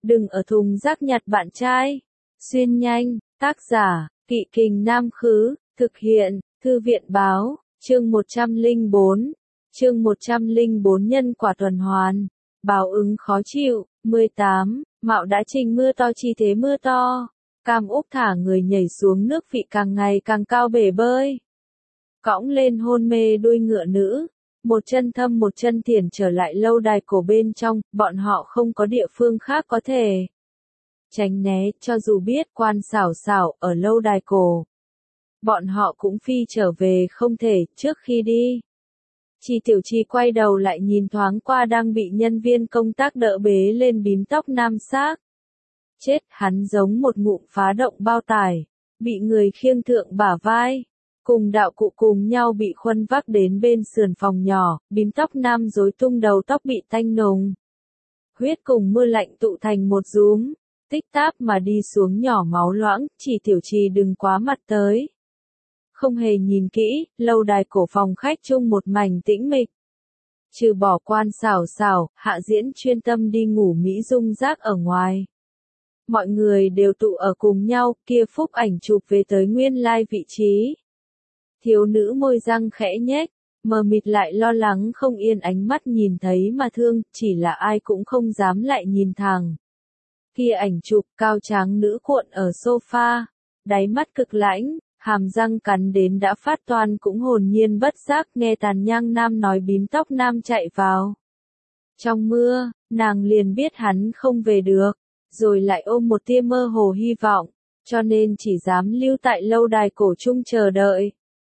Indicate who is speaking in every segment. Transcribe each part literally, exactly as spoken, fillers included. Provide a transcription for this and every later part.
Speaker 1: Đừng ở thùng rác nhặt bạn trai. Xuyên nhanh, tác giả, Kỵ Kình Nam Khứ, thực hiện, Thư viện Báo, chương một trăm lẻ bốn, chương một trăm lẻ bốn nhân quả tuần hoàn, báo ứng khó chịu, mười tám, Mạo đã trình mưa to chi thế mưa to, Cam Úc thả người nhảy xuống nước vị càng ngày càng cao bể bơi. Cõng lên hôn mê đuôi ngựa nữ, một chân thâm một chân thiền trở lại lâu đài cổ bên trong, bọn họ không có địa phương khác có thể tránh né, cho dù biết Quan Sảo Sảo ở lâu đài cổ. Bọn họ cũng phi trở về không thể, trước khi đi. Chi Tiểu Chi quay đầu lại nhìn thoáng qua đang bị nhân viên công tác đỡ bế lên bím tóc nam xác. Chết, hắn giống một ngụm phá động bao tải, bị người khiêng thượng bả vai. Cùng đạo cụ cùng nhau bị khuân vác đến bên sườn phòng nhỏ, bím tóc nam rối tung đầu tóc bị tanh nồng. Huyết cùng mưa lạnh tụ thành một rúm, tích táp mà đi xuống nhỏ máu loãng, Chỉ Tiểu Chi đừng quá mặt tới. Không hề nhìn kỹ, lâu đài cổ phòng khách chung một mảnh tĩnh mịch. Trừ bỏ Quan Sảo Sảo, Hạ Diễn chuyên tâm đi ngủ Mỹ Dung Giác ở ngoài. Mọi người đều tụ ở cùng nhau, kia phúc ảnh chụp về tới nguyên lai vị trí. Thiếu nữ môi răng khẽ nhếch, mờ mịt lại lo lắng không yên ánh mắt nhìn thấy mà thương, chỉ là ai cũng không dám lại nhìn thẳng. Kia ảnh chụp cao tráng nữ cuộn ở sofa, đáy mắt cực lãnh, hàm răng cắn đến đã phát toan cũng hồn nhiên bất giác nghe Tàn Nhang Nam nói bím tóc nam chạy vào. Trong mưa, nàng liền biết hắn không về được, rồi lại ôm một tia mơ hồ hy vọng, cho nên chỉ dám lưu tại lâu đài cổ chung chờ đợi.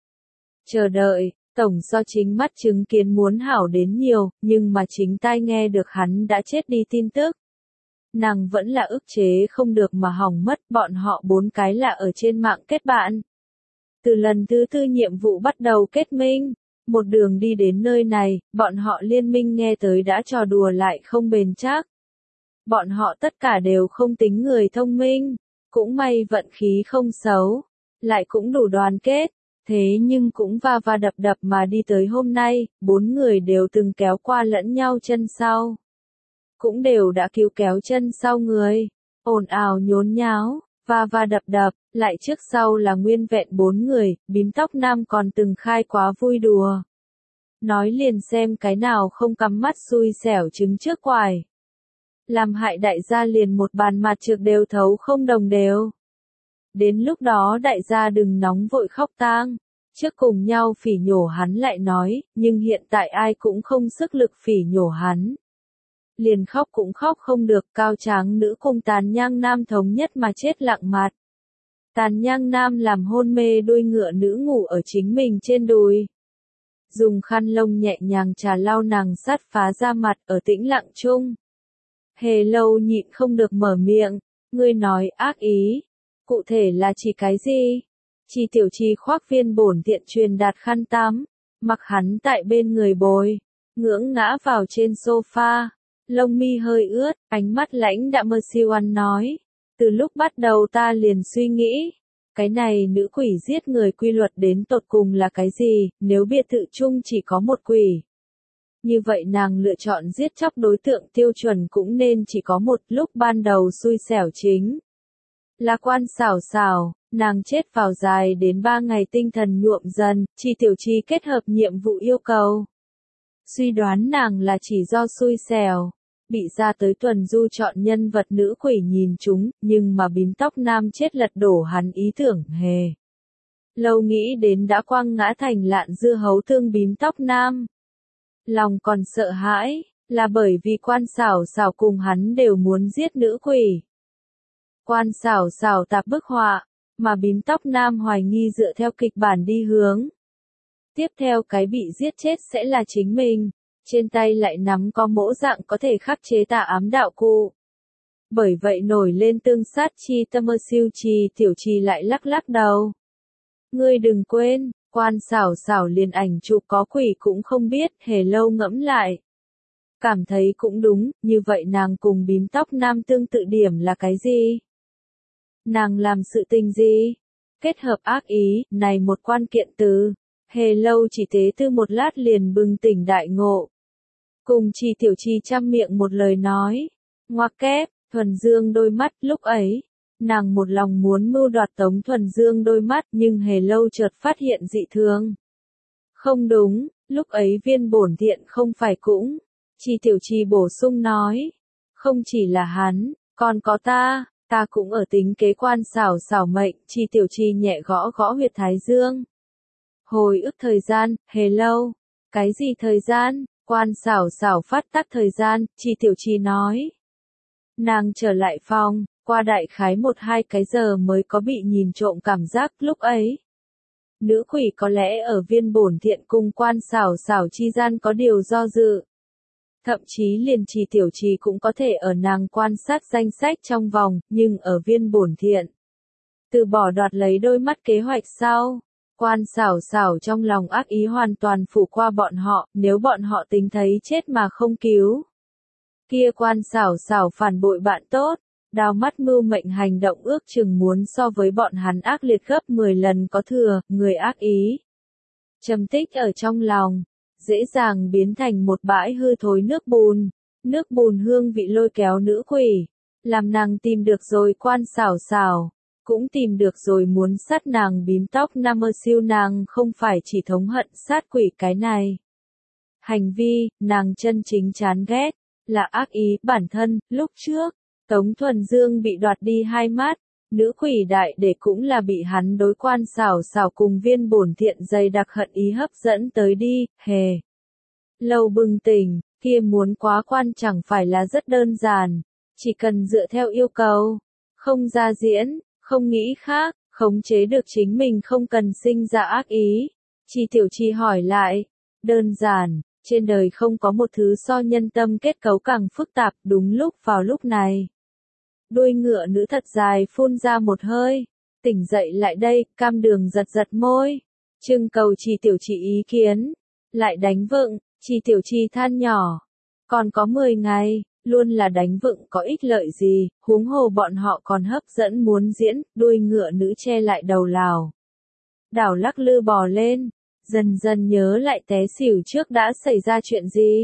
Speaker 1: Chờ đợi, tổng do chính mắt chứng kiến muốn hảo đến nhiều, nhưng mà chính tai nghe được hắn đã chết đi tin tức. Nàng vẫn là ức chế không được mà hỏng mất, bọn họ bốn cái là ở trên mạng kết bạn. Từ lần thứ tư nhiệm vụ bắt đầu kết minh, một đường đi đến nơi này, bọn họ liên minh nghe tới đã trò đùa lại không bền chắc. Bọn họ tất cả đều không tính người thông minh, cũng may vận khí không xấu, lại cũng đủ đoàn kết. Thế nhưng cũng va va đập đập mà đi tới hôm nay, bốn người đều từng kéo qua lẫn nhau chân sau. Cũng đều đã cứu kéo chân sau người, ồn ào nhốn nháo, va va đập đập, lại trước sau là nguyên vẹn bốn người, bím tóc nam còn từng khai quá vui đùa. Nói liền xem cái nào không cắm mắt xui xẻo trứng trước quài. Làm hại đại gia liền một bàn mặt trược đều thấu không đồng đều. Đến lúc đó đại gia đừng nóng vội khóc tang, trước cùng nhau phỉ nhổ hắn lại nói, nhưng hiện tại ai cũng không sức lực phỉ nhổ hắn. Liền khóc cũng khóc không được, cao tráng nữ cùng Tàn Nhang Nam thống nhất mà chết lặng mặt. Tàn Nhang Nam làm hôn mê đuôi ngựa nữ ngủ ở chính mình trên đùi. Dùng khăn lông nhẹ nhàng trà lau nàng sát phá ra mặt ở tĩnh lặng chung. Hề Lâu nhịn không được mở miệng, ngươi nói ác ý. Cụ thể là chỉ cái gì? Chi Tiểu Chi khoác viên bổn tiện truyền đạt khăn tắm, mặc hắn tại bên người bồi, ngưỡng ngã vào trên sofa, lông mi hơi ướt, ánh mắt lãnh đạm mơ siêu ăn nói. Từ lúc bắt đầu ta liền suy nghĩ, cái này nữ quỷ giết người quy luật đến tột cùng là cái gì, nếu biệt thự chung chỉ có một quỷ. Như vậy nàng lựa chọn giết chóc đối tượng tiêu chuẩn cũng nên chỉ có một, lúc ban đầu xui xẻo chính là Quan Sảo Sảo, nàng chết vào dài đến ba ngày tinh thần nhuộm dần, Chi Tiểu Chi kết hợp nhiệm vụ yêu cầu. Suy đoán nàng là chỉ do xui xẻo, bị ra tới tuần du chọn nhân vật nữ quỷ nhìn chúng, nhưng mà bím tóc nam chết lật đổ hắn ý tưởng hề. Lâu nghĩ đến đã quăng ngã thành lạn dưa hấu thương bím tóc nam. Lòng còn sợ hãi, là bởi vì Quan Sảo Sảo cùng hắn đều muốn giết nữ quỷ. Quan Sảo Sảo tạp bức họa, mà bím tóc nam hoài nghi dựa theo kịch bản đi hướng. Tiếp theo cái bị giết chết sẽ là chính mình, trên tay lại nắm có mỗ dạng có thể khắc chế tà ám đạo cụ. Bởi vậy nổi lên tương sát chi tâm mơ siêu Chi Tiểu Chi lại lắc lắc đầu. Ngươi đừng quên, Quan Sảo Sảo liền ảnh chụp có quỷ cũng không biết, Hề Lâu ngẫm lại. Cảm thấy cũng đúng, như vậy nàng cùng bím tóc nam tương tự điểm là cái gì? Nàng làm sự tình gì? Kết hợp ác ý, này một quan kiện từ. Hề Lâu chỉ tế tư một lát liền bừng tỉnh đại ngộ. Cùng Chi Tiểu Chi chăm miệng một lời nói. Ngoặc kép, Thuần Dương đôi mắt, lúc ấy, nàng một lòng muốn mưu đoạt Tống Thuần Dương đôi mắt, nhưng Hề Lâu chợt phát hiện dị thường. Không đúng, lúc ấy Viên Bổn Thiện không phải cũng. Chi Tiểu Chi bổ sung nói. Không chỉ là hắn, còn có ta, ta cũng ở tính kế quan xảo xảo mệnh. Chi Tiểu Chi nhẹ gõ gõ huyệt thái dương. Hồi ức thời gian, Hề Lâu. Cái gì thời gian? Quan xảo xảo phát tắc thời gian, Chi Tiểu Chi nói. Nàng trở lại phòng, qua đại khái một hai cái giờ mới có bị nhìn trộm cảm giác lúc ấy. Nữ quỷ có lẽ ở Viên Bổn Thiện cùng quan xảo xảo chi gian có điều do dự. Thậm chí liền Chi Tiểu Chi cũng có thể ở nàng quan sát danh sách trong vòng, nhưng ở Viên Bổn Thiện. Từ bỏ đoạt lấy đôi mắt kế hoạch sau. Quan xảo xảo trong lòng ác ý hoàn toàn phủ qua bọn họ, nếu bọn họ tính thấy chết mà không cứu. Kia quan xảo xảo phản bội bạn tốt, đào mắt mưu mệnh hành động ước chừng muốn so với bọn hắn ác liệt gấp mười lần có thừa, người ác ý. Trầm tích ở trong lòng, dễ dàng biến thành một bãi hư thối nước bùn, nước bùn hương vị lôi kéo nữ quỷ, làm nàng tìm được rồi quan xảo xảo. Cũng tìm được rồi muốn sát nàng bím tóc Nam Mơ Siêu, nàng không phải chỉ thống hận sát quỷ cái này. Hành vi, nàng chân chính chán ghét, là ác ý bản thân. Lúc trước, Tống Thuần Dương bị đoạt đi hai mắt, nữ quỷ đại để cũng là bị hắn đối quan xảo xảo cùng Viên Bổn Thiện dày đặc hận ý hấp dẫn tới đi. Hề Lâu bừng tỉnh, kia muốn quá quan chẳng phải là rất đơn giản, chỉ cần dựa theo yêu cầu, không ra diễn. Không nghĩ khác, khống chế được chính mình không cần sinh ra ác ý. Chi Tiểu Chi hỏi lại. Đơn giản, trên đời không có một thứ so nhân tâm kết cấu càng phức tạp. Đúng lúc vào lúc này. Đuôi ngựa nữ thật dài phun ra một hơi. Tỉnh dậy lại đây, Cam Đường giật giật môi. Trưng cầu Chi Tiểu Chi ý kiến. Lại đánh vựng, Chi Tiểu Chi than nhỏ. Còn có mười ngày. Luôn là đánh vựng có ích lợi gì, huống hồ bọn họ còn hấp dẫn muốn diễn, đuôi ngựa nữ che lại đầu lào. Đảo lắc lư bò lên, dần dần nhớ lại té xỉu trước đã xảy ra chuyện gì.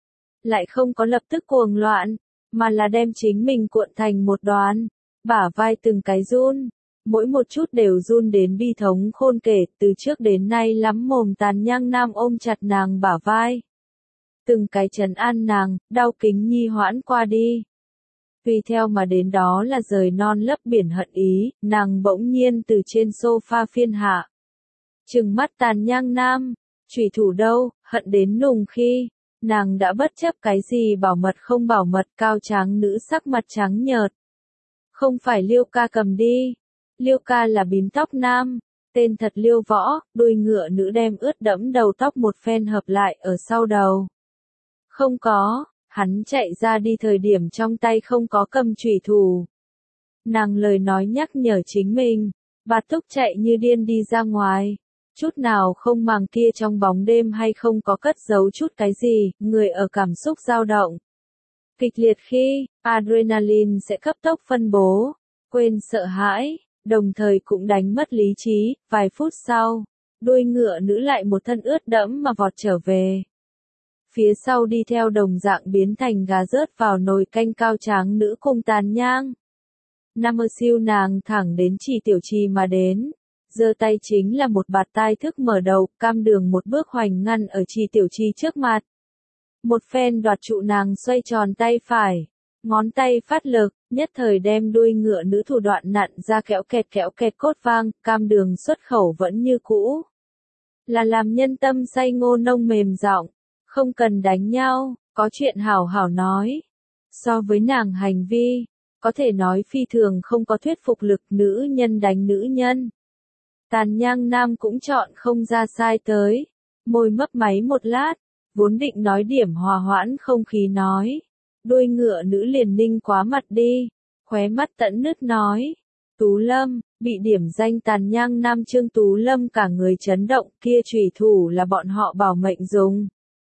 Speaker 1: Lại không có lập tức cuồng loạn, mà là đem chính mình cuộn thành một đoàn, bả vai từng cái run, mỗi một chút đều run đến bi thống khôn kể, từ trước đến nay lắm mồm Tàn Nhang Nam ôm chặt nàng bả vai. Từng cái trấn an nàng, đau kính nhi hoãn qua đi. Tùy theo mà đến đó là rời non lấp biển hận ý, nàng bỗng nhiên từ trên sofa phiên hạ. Trừng mắt Tàn Nhang Nam, chủy thủ đâu, hận đến nùng khi, nàng đã bất chấp cái gì bảo mật không bảo mật, cao tráng nữ sắc mặt trắng nhợt. Không phải Liêu ca cầm đi, Liêu ca là bím tóc nam. Tên thật Liêu Võ, đuôi ngựa nữ đem ướt đẫm đầu tóc một phen hợp lại ở sau đầu. Không có, hắn chạy ra đi thời điểm trong tay không có cầm chủy thủ. Nàng lời nói nhắc nhở chính mình, Bạt Túc chạy như điên đi ra ngoài, chút nào không màng kia trong bóng đêm hay không có cất giấu chút cái gì, người ở cảm xúc dao động. Kịch liệt khi, adrenaline sẽ cấp tốc phân bố, quên sợ hãi, đồng thời cũng đánh mất lý trí, vài phút sau, đuôi ngựa nữ lại một thân ướt đẫm mà vọt trở về. Phía sau đi theo đồng dạng biến thành gà rớt vào nồi canh cao tráng nữ cùng Tàn Nhang. Nam Mơ Siêu nàng thẳng đến Chi Tiểu Chi mà đến, giơ tay chính là một bạt tai thức mở đầu, Cam Đường một bước hoành ngăn ở Chi Tiểu Chi trước mặt. Một phen đoạt trụ nàng xoay tròn tay phải, ngón tay phát lực, nhất thời đem đuôi ngựa nữ thủ đoạn nặn ra kéo kẹt kéo kẹt cốt vang, Cam Đường xuất khẩu vẫn như cũ. Là làm nhân tâm say ngô nông mềm giọng. Không cần đánh nhau, có chuyện hảo hảo nói. So với nàng hành vi, có thể nói phi thường không có thuyết phục lực, nữ nhân đánh nữ nhân. Tàn Nhang Nam cũng chọn không ra sai tới. Môi mấp máy một lát, vốn định nói điểm hòa hoãn không khí nói. Đuôi ngựa nữ liền ninh quá mặt đi, khóe mắt tẫn nứt nói. Tú Lâm, bị điểm danh Tàn Nhang Nam Trương Tú Lâm cả người chấn động, kia chủy thủ là bọn họ bảo mệnh dùng.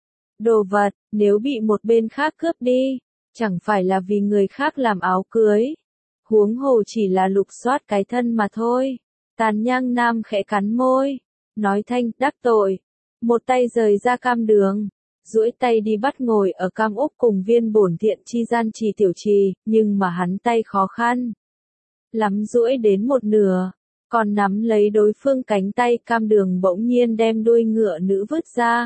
Speaker 1: Đồ vật, nếu bị một bên khác cướp đi, chẳng phải là vì người khác làm áo cưới. Huống hồ chỉ là lục soát cái thân mà thôi. Tàn Nhang Nam khẽ cắn môi, nói thanh đắc tội. Một tay rời ra Cam Đường, duỗi tay đi bắt ngồi ở Cam Úc cùng Viên Bổn Thiện chi gian Trì Tiểu Trì, nhưng mà hắn tay khó khăn lắm duỗi đến một nửa, còn nắm lấy đối phương cánh tay Cam Đường bỗng nhiên đem đuôi ngựa nữ vứt ra.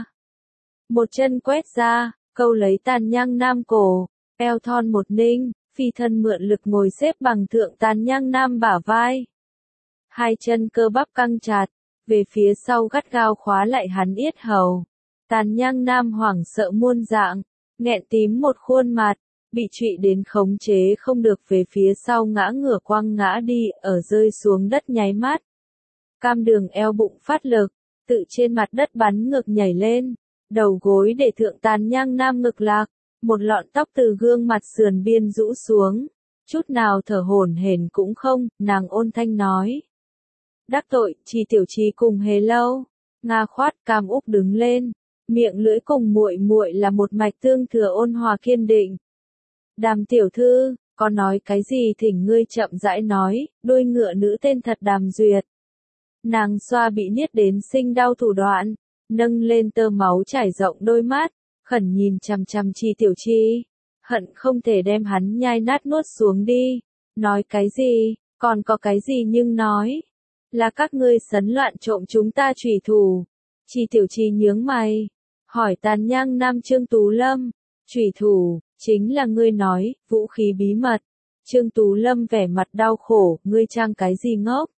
Speaker 1: Một chân quét ra, câu lấy Tàn Nhang Nam cổ, eo thon một ninh, phi thân mượn lực ngồi xếp bằng thượng Tàn Nhang Nam bả vai. Hai chân cơ bắp căng chặt, về phía sau gắt gao khóa lại hắn yết hầu. Tàn Nhang Nam hoảng sợ muôn dạng, nghẹn tím một khuôn mặt, bị trụy đến khống chế không được về phía sau ngã ngửa quăng ngã đi, ở rơi xuống đất nháy mắt. Cam Đường eo bụng phát lực, tự trên mặt đất bắn ngược nhảy lên, đầu gối để thượng Tàn Nhang Nam ngực lạc, một lọn tóc từ gương mặt sườn biên rũ xuống, chút nào thở hổn hển cũng không, nàng ôn thanh nói. Đắc tội, Trì Tiểu Trì cùng Hề Lâu. Nga khoát. Cam Úc đứng lên, miệng lưỡi cùng muội muội là một mạch tương thừa ôn hòa kiên định. Đàm tiểu thư, có nói cái gì thỉnh ngươi chậm rãi nói, đôi ngựa nữ tên thật Đàm Duyệt. Nàng xoa bị niết đến sinh đau thủ đoạn, nâng lên tơ máu trải rộng đôi mắt, khẩn nhìn chằm chằm Trì Tiểu Trì, hận không thể đem hắn nhai nát nuốt xuống đi. Nói cái gì, còn có cái gì nhưng nói. Là các ngươi sấn loạn trộm chúng ta trùy thủ. Trì Tiểu Trì nhướng mày, hỏi Tàn Nhang Nam Trương Tú Lâm, trùy thủ, chính là ngươi nói, vũ khí bí mật. Trương Tú Lâm vẻ mặt đau khổ, ngươi trang cái gì ngốc?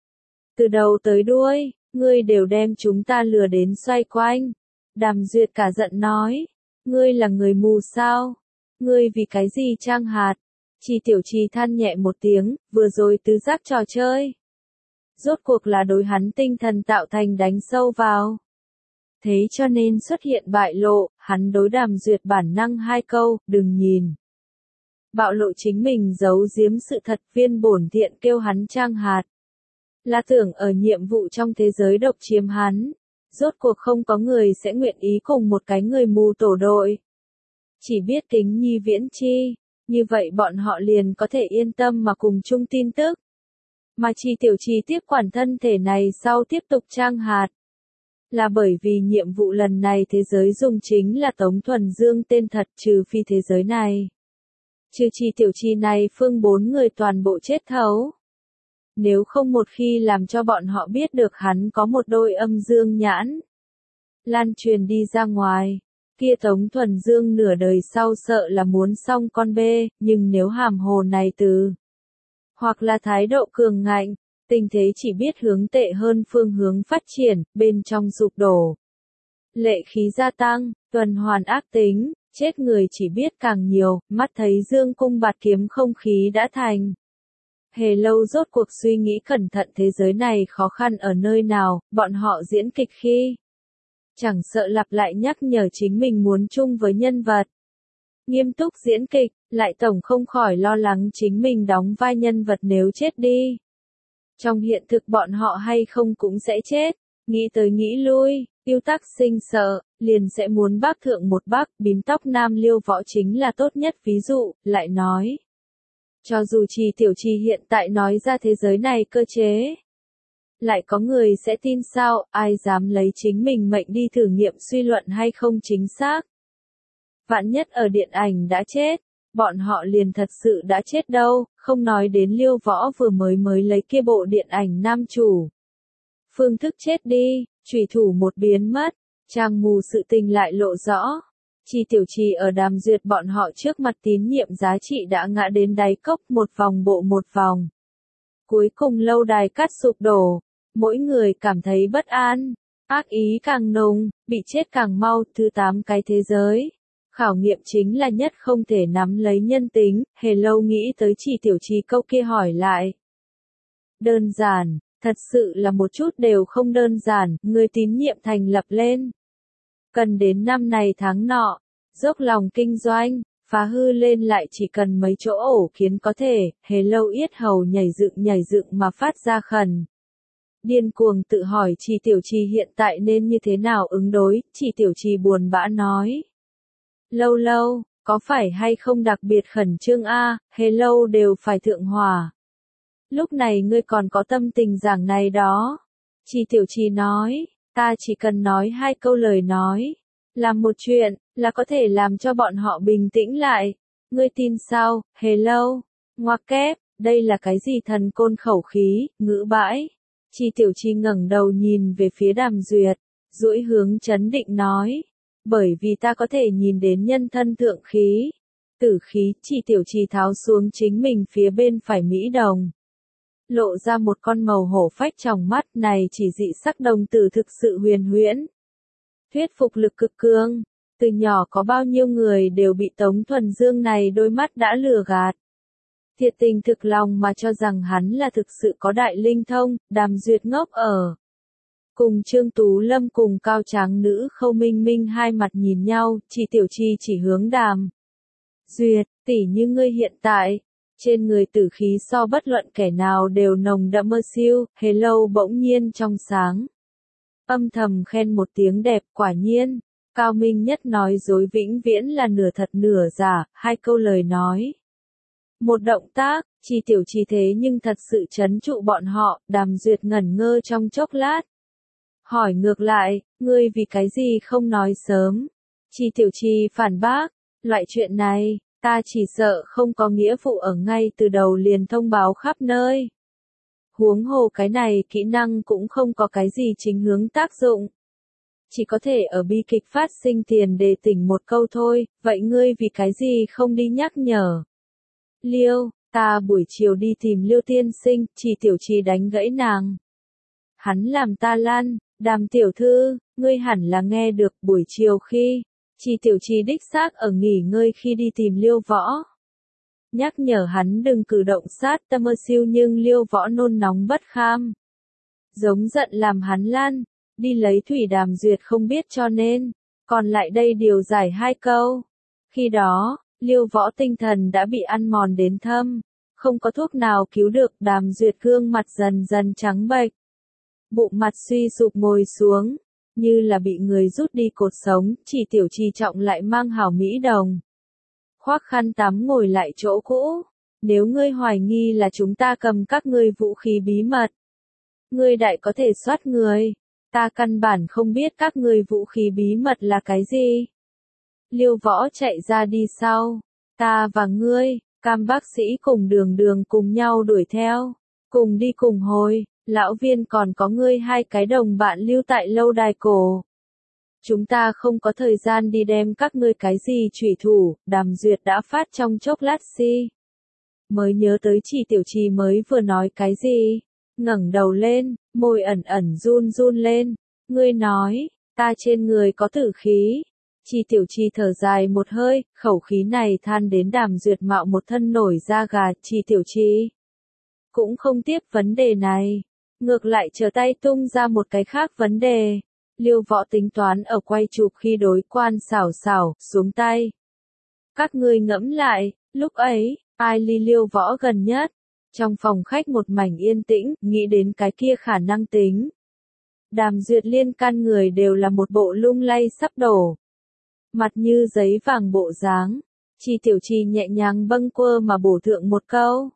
Speaker 1: Từ đầu tới đuôi, ngươi đều đem chúng ta lừa đến xoay quanh. Đàm Duyệt cả giận nói, ngươi là người mù sao? Ngươi vì cái gì trang hạt? Trì Tiểu Trì than nhẹ một tiếng, vừa rồi tứ giác trò chơi. Rốt cuộc là đối hắn tinh thần tạo thành đánh sâu vào. Thế cho nên xuất hiện bại lộ, hắn đối Đàm Duyệt bản năng hai câu, đừng nhìn. Bạo lộ chính mình giấu giếm sự thật. Viên Bổn Thiện kêu hắn trang hạt. Là tưởng ở nhiệm vụ trong thế giới độc chiếm hắn. Rốt cuộc không có người sẽ nguyện ý cùng một cái người mù tổ đội. Chỉ biết Kính Nhi Viễn Chi, như vậy bọn họ liền có thể yên tâm mà cùng chung tin tức. Mà Trì Tiểu Trì tiếp quản thân thể này sau tiếp tục trang hạt. Là bởi vì nhiệm vụ lần này thế giới dùng chính là Tống Thuần Dương tên thật, trừ phi thế giới này. Trừ Trì Tiểu Trì này phương bốn người toàn bộ chết thấu. Nếu không một khi làm cho bọn họ biết được hắn có một đôi âm dương nhãn lan truyền đi ra ngoài, kia Tống Thuần Dương nửa đời sau sợ là muốn xong con bê, nhưng nếu hàm hồ này từ hoặc là thái độ cường ngạnh, tình thế chỉ biết hướng tệ hơn phương hướng phát triển, bên trong sụp đổ. Lệ khí gia tăng, tuần hoàn ác tính, chết người chỉ biết càng nhiều, mắt thấy dương cung bạt kiếm không khí đã thành. Hề Lâu rốt cuộc suy nghĩ cẩn thận thế giới này khó khăn ở nơi nào, bọn họ diễn kịch khi chẳng sợ lặp lại nhắc nhở chính mình muốn chung với nhân vật. Nghiêm túc diễn kịch, lại tổng không khỏi lo lắng chính mình đóng vai nhân vật nếu chết đi. Trong hiện thực bọn họ hay không cũng sẽ chết, nghĩ tới nghĩ lui, yêu tắc sinh sợ, liền sẽ muốn bác thượng một bác, bím tóc nam Liêu Võ chính là tốt nhất ví dụ, lại nói. Cho dù Trì Tiểu Trì hiện tại nói ra thế giới này cơ chế, lại có người sẽ tin sao, ai dám lấy chính mình mệnh đi thử nghiệm suy luận hay không chính xác. Vạn nhất ở điện ảnh đã chết, bọn họ liền thật sự đã chết đâu, không nói đến Liêu Võ vừa mới mới lấy kia bộ điện ảnh nam chủ. Phương thức chết đi, chủy thủ một biến mất, trang mù sự tình lại lộ rõ. Trì Tiểu Trì ở Đàm Duyệt bọn họ trước mặt tín nhiệm giá trị đã ngã đến đáy cốc, một vòng bộ một vòng. Cuối cùng lâu đài cắt sụp đổ, mỗi người cảm thấy bất an, ác ý càng nồng, bị chết càng mau. Thứ tám cái thế giới. Khảo nghiệm chính là nhất không thể nắm lấy nhân tính, Hề Lâu nghĩ tới Trì Tiểu Trì câu kia hỏi lại. Đơn giản, thật sự là một chút đều không đơn giản, người tín nhiệm thành lập lên. Cần đến năm này tháng nọ, dốc lòng kinh doanh, phá hư lên lại chỉ cần mấy chỗ ổ kiến có thể, Hề Lâu yết hầu nhảy dựng nhảy dựng mà phát ra khẩn. Điên cuồng tự hỏi Trì Tiểu Trì hiện tại nên như thế nào ứng đối, Trì Tiểu Trì buồn bã nói. Lâu lâu, có phải hay không đặc biệt khẩn trương a, Hề Lâu đều phải thượng hỏa. Lúc này ngươi còn có tâm tình giảng này đó. Trì Tiểu Trì nói, ta chỉ cần nói hai câu lời nói. Làm một chuyện, là có thể làm cho bọn họ bình tĩnh lại. Ngươi tin sao, hello, ngoặc kép, đây là cái gì thần côn khẩu khí, ngữ bãi. Chi Tiểu Chi ngẩng đầu nhìn về phía Đàm Duyệt, duỗi hướng trấn định nói. Bởi vì ta có thể nhìn đến nhân thân thượng khí. Tử khí, Chi Tiểu Chi tháo xuống chính mình phía bên phải Mỹ đồng. Lộ ra một con màu hổ phách trong mắt này chỉ dị sắc đồng tử thực sự huyền huyễn. Thuyết phục lực cực cường. Từ nhỏ có bao nhiêu người đều bị Tống Thuần Dương này đôi mắt đã lừa gạt. Thiệt tình thực lòng mà cho rằng hắn là thực sự có đại linh thông, Đàm Duyệt ngốc ở. Cùng Trương Tú Lâm cùng cao tráng nữ Khâu Minh Minh hai mặt nhìn nhau, Chi Tiểu Chi chỉ hướng Đàm Duyệt, tỉ như ngươi hiện tại, trên người tử khí so bất luận kẻ nào đều nồng đậm mơ siêu, hello bỗng nhiên trong sáng. Âm thầm khen một tiếng đẹp, quả nhiên. Cao Minh Nhất nói dối vĩnh viễn là nửa thật nửa giả, hai câu lời nói. Một động tác, Chi Tiểu Chi thế nhưng thật sự trấn trụ bọn họ, Đàm Duyệt ngẩn ngơ trong chốc lát. Hỏi ngược lại, ngươi vì cái gì không nói sớm? Chi Tiểu Chi phản bác, loại chuyện này, ta chỉ sợ không có nghĩa vụ ở ngay từ đầu liền thông báo khắp nơi. Huống hồ cái này kỹ năng cũng không có cái gì chính hướng tác dụng. Chỉ có thể ở bi kịch phát sinh tiền để tỉnh một câu thôi, vậy ngươi vì cái gì không đi nhắc nhở? Liêu, ta buổi chiều đi tìm Liêu tiên sinh, Chi Tiểu Chi đánh gãy nàng. Hắn làm ta lăn, Đàm tiểu thư, ngươi hẳn là nghe được buổi chiều khi, Chi Tiểu Chi đích xác ở nghỉ ngơi khi đi tìm Liêu Võ. Nhắc nhở hắn đừng cử động sát tâm mơ siêu nhưng Liêu Võ nôn nóng bất kham. Giống giận làm hắn lăn. Đi lấy thủy. Đàm Duyệt không biết cho nên, còn lại đây điều giải hai câu. Khi đó, Liêu Võ tinh thần đã bị ăn mòn đến thâm, không có thuốc nào cứu được. Đàm Duyệt gương mặt dần dần trắng bệch, bụng mặt suy sụp ngồi xuống, như là bị người rút đi cột sống. Chỉ Tiểu Chi trọng lại mang hảo Mỹ đồng, khoác khăn tắm ngồi lại chỗ cũ. Nếu ngươi hoài nghi là chúng ta cầm các ngươi vũ khí bí mật, ngươi đại có thể soát người. Ta căn bản không biết các ngươi vũ khí bí mật là cái gì. Liêu Võ chạy ra đi sau. Ta và ngươi, Cam bác sĩ cùng Đường Đường cùng nhau đuổi theo. Cùng đi cùng hồi, lão viên còn có ngươi hai cái đồng bạn lưu tại lâu đài cổ. Chúng ta không có thời gian đi đem các ngươi cái gì trùy thủ, Đàm Duyệt đã phát trong chốc lát si. Mới nhớ tới Chi Tiểu Chi mới vừa nói cái gì. Ngẩng đầu lên, môi ẩn ẩn run run lên. Ngươi nói, ta trên người có tử khí. Chi Tiểu Chi thở dài một hơi, khẩu khí này than đến Đàm Duyệt mạo một thân nổi da gà. Chi Tiểu Chi cũng không tiếp vấn đề này, ngược lại trở tay tung ra một cái khác vấn đề. Liêu Võ tính toán ở quay chụp khi đối quan xảo xảo, xuống tay. Các ngươi ngẫm lại, lúc ấy, ai ly Liêu Võ gần nhất? Trong phòng khách một mảnh yên tĩnh, nghĩ đến cái kia khả năng tính. Đàm Duyệt liên can người đều là một bộ lung lay sắp đổ. Mặt như giấy vàng bộ dáng. Chi Tiểu Chi nhẹ nhàng bâng quơ mà bổ thượng một câu.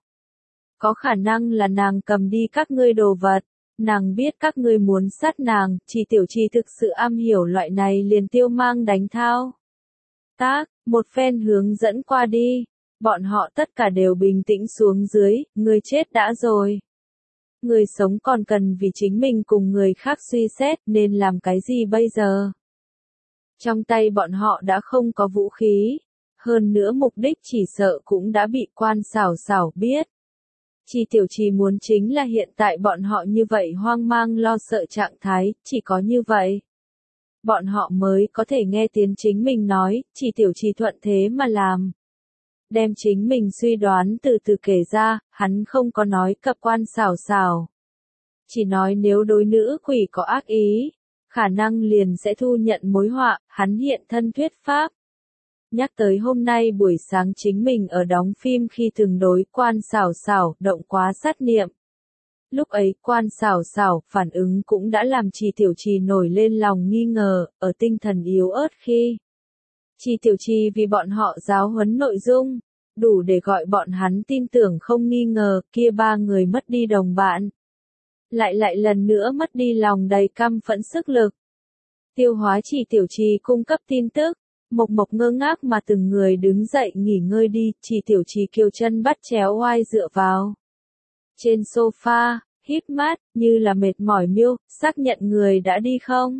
Speaker 1: Có khả năng là nàng cầm đi các ngươi đồ vật. Nàng biết các ngươi muốn sát nàng, Chi Tiểu Chi thực sự am hiểu loại này liền tiêu mang đánh thao. Tác, một phen hướng dẫn qua đi. Bọn họ tất cả đều bình tĩnh xuống dưới, người chết đã rồi. Người sống còn cần vì chính mình cùng người khác suy xét nên làm cái gì bây giờ? Trong tay bọn họ đã không có vũ khí. Hơn nữa mục đích chỉ sợ cũng đã bị quan xảo xảo biết. Chi Tiểu Chi muốn chính là hiện tại bọn họ như vậy hoang mang lo sợ trạng thái, chỉ có như vậy. Bọn họ mới có thể nghe tiếng chính mình nói, Chi Tiểu Chi thuận thế mà làm. Đem chính mình suy đoán từ từ kể ra, hắn không có nói cập quan xảo xảo. Chỉ nói nếu đối nữ quỷ có ác ý, khả năng liền sẽ thu nhận mối họa, hắn hiện thân thuyết pháp. Nhắc tới hôm nay buổi sáng chính mình ở đóng phim khi từng đối quan xảo xảo, động quá sát niệm. Lúc ấy quan xảo xảo, phản ứng cũng đã làm Chi Tiểu Chi nổi lên lòng nghi ngờ, ở tinh thần yếu ớt khi. Chi Tiểu Chi vì bọn họ giáo huấn nội dung, đủ để gọi bọn hắn tin tưởng không nghi ngờ, kia ba người mất đi đồng bạn. Lại lại lần nữa mất đi lòng đầy căm phẫn sức lực. Tiêu hóa Chỉ Tiểu Trì cung cấp tin tức. Mộc Mộc ngơ ngác mà từng người đứng dậy nghỉ ngơi đi, Chỉ Tiểu Trì kiều chân bắt chéo oai dựa vào trên sofa, híp mắt, như là mệt mỏi miêu, xác nhận người đã đi không?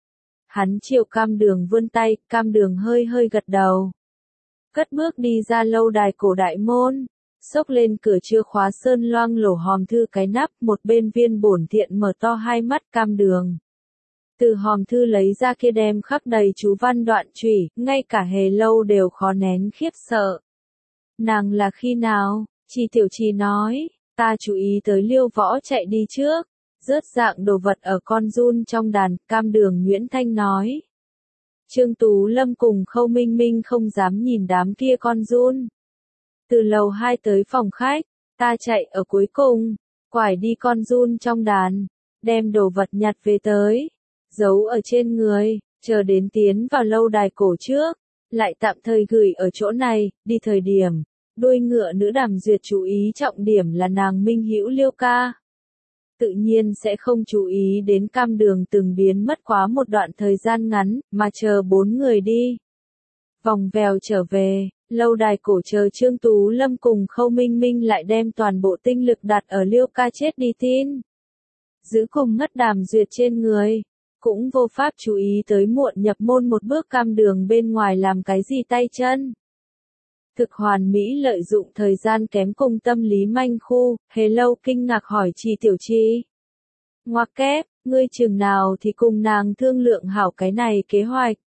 Speaker 1: Hắn chiều Cam Đường vươn tay, Cam Đường hơi hơi gật đầu. Cất bước đi ra lâu đài cổ đại môn, xốc lên cửa chưa khóa sơn loang lổ hòm thư cái nắp, một bên Viên Bổn Thiện mở to hai mắt. Cam Đường từ hòm thư lấy ra kia đem khắc đầy chú văn đoạn chủy, ngay cả Hề Lâu đều khó nén khiếp sợ. Nàng là khi nào? Chỉ Tiểu Trì nói, ta chú ý tới Liêu Võ chạy đi trước, rớt dạng đồ vật ở con giun trong đàn. Cam Đường Nguyễn Thanh nói. Trương Tú Lâm cùng Khâu Minh Minh không dám nhìn đám kia con giun. Từ lầu hai tới phòng khách, ta chạy ở cuối cùng, quải đi con giun trong đàn, đem đồ vật nhặt về tới, giấu ở trên người, chờ đến tiến vào lâu đài cổ trước, lại tạm thời gửi ở chỗ này. Đi thời điểm, đuôi ngựa nữ Đàm Duyệt chú ý trọng điểm là nàng minh hữu Liêu ca. Tự nhiên sẽ không chú ý đến Cam Đường từng biến mất quá một đoạn thời gian ngắn, mà chờ bốn người đi. Vòng vèo trở về, lâu đài cổ chờ Trương Tú Lâm cùng Khâu Minh Minh lại đem toàn bộ tinh lực đặt ở Liêu ca chết đi tin. Giữ cùng ngất Đàm Duyệt trên người, cũng vô pháp chú ý tới muộn nhập môn một bước Cam Đường bên ngoài làm cái gì tay chân. Thực hoàn mỹ lợi dụng thời gian kém cùng tâm lý manh khu. Hề Lâu kinh ngạc hỏi Chỉ Tiểu Trì. Ngoặc kép, ngươi chừng nào thì cùng nàng thương lượng hảo cái này kế hoạch.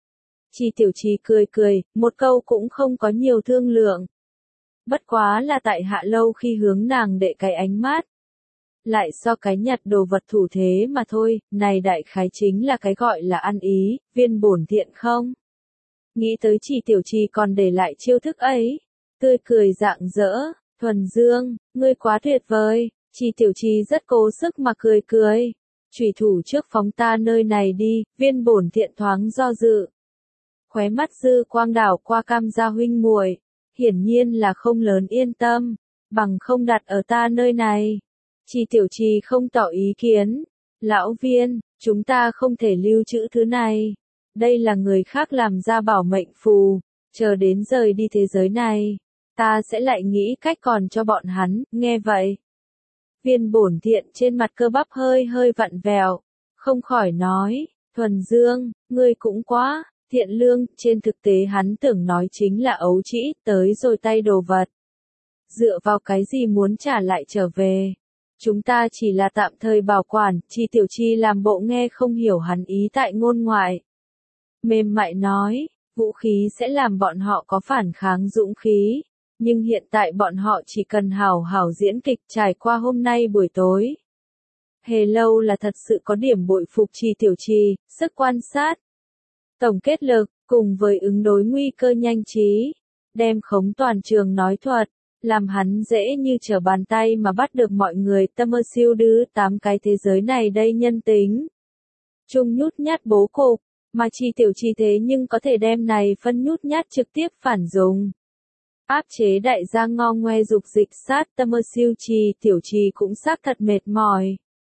Speaker 1: Chỉ Tiểu Trì cười cười, một câu cũng không có nhiều thương lượng. Bất quá là tại hạ lâu khi hướng nàng đệ cái ánh mắt. Lại so cái nhặt đồ vật thủ thế mà thôi, này đại khái chính là cái gọi là ăn ý. Viên Bổn Thiện không? Nghĩ tới Chỉ Tiểu Trì còn để lại chiêu thức ấy, tươi cười rạng rỡ. Thuần Dương, ngươi quá tuyệt vời. Chỉ Tiểu Trì rất cố sức mà cười cười. Chủy thủ trước phóng ta nơi này đi. Viên Bổn Thiện thoáng do dự, khóe mắt dư quang đảo qua Cam gia huynh muội, hiển nhiên là không lớn yên tâm, bằng không đặt ở ta nơi này. Chỉ Tiểu Trì không tỏ ý kiến. Lão Viên, chúng ta không thể lưu trữ thứ này. Đây là người khác làm ra bảo mệnh phù, chờ đến rời đi thế giới này, ta sẽ lại nghĩ cách còn cho bọn hắn. Nghe vậy, Viên Bổn Thiện trên mặt cơ bắp hơi hơi vặn vẹo, không khỏi nói, Thuần Dương, ngươi cũng quá thiện lương. Trên thực tế hắn tưởng nói chính là ấu trĩ, tới rồi tay đồ vật. Dựa vào cái gì muốn trả lại trở về? Chúng ta chỉ là tạm thời bảo quản. Chỉ Tiểu Trì làm bộ nghe không hiểu hắn ý tại ngôn ngoại. Mềm mại nói, vũ khí sẽ làm bọn họ có phản kháng dũng khí, nhưng hiện tại bọn họ chỉ cần hảo hảo diễn kịch. Trải qua hôm nay buổi tối, Hề Lâu là thật sự có điểm bội phục Chỉ Tiểu Trì, sức quan sát, tổng kết lực, cùng với ứng đối nguy cơ nhanh trí, đem khống toàn trường nói thuật, làm hắn dễ như trở bàn tay mà bắt được mọi người. Tâm mơ siêu đứ tám cái thế giới này đây nhân tính chung nhút nhát bố cục, mà Chỉ Tiểu Trì thế nhưng có thể đem này phân nhút nhát trực tiếp phản dùng. Áp chế đại gia ngo ngoe dục dịch sát. Tâm mơ siêu Chỉ Tiểu Trì cũng xác thật mệt mỏi.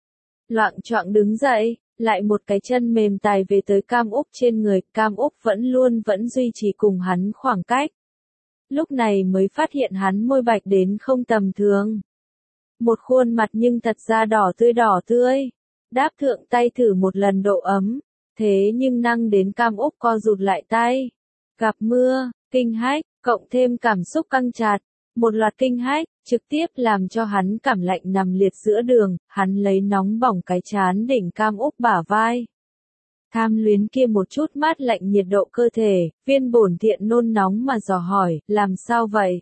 Speaker 1: Loạng choạng đứng dậy, lại một cái chân mềm tài về tới Cam Úc trên người. Cam Úc vẫn luôn vẫn duy trì cùng hắn khoảng cách. Lúc này mới phát hiện hắn môi bạch đến không tầm thường. Một khuôn mặt nhưng thật ra đỏ tươi đỏ tươi. Đáp thượng tay thử một lần độ ấm. Thế nhưng năng đến Cam Úc co rụt lại tay. Gặp mưa, kinh hách, cộng thêm cảm xúc căng chặt. Một loạt kinh hách, trực tiếp làm cho hắn cảm lạnh nằm liệt giữa đường. Hắn lấy nóng bỏng cái chán đỉnh Cam Úc bả vai. Tham luyến kia một chút mát lạnh nhiệt độ cơ thể. Viên Bổn Thiện nôn nóng mà dò hỏi, làm sao vậy?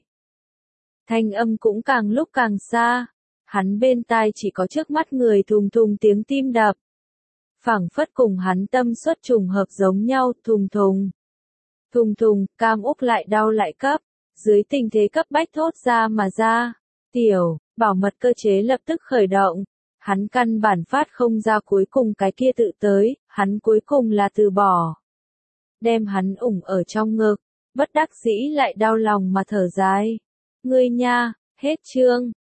Speaker 1: Thanh âm cũng càng lúc càng xa. Hắn bên tai chỉ có trước mắt người thùng thùng tiếng tim đập. Phảng phất cùng hắn tâm suất trùng hợp giống nhau. Thùng thùng. Thùng thùng, Cam Úc lại đau lại cấp. Dưới tình thế cấp bách thốt ra mà ra. Tiểu, bảo mật cơ chế lập tức khởi động. Hắn căn bản phát không ra cuối cùng cái kia tự tới, hắn cuối cùng là từ bỏ. Đem hắn ủng ở trong ngực, bất đắc dĩ lại đau lòng mà thở dài. Ngươi nha, hết chương.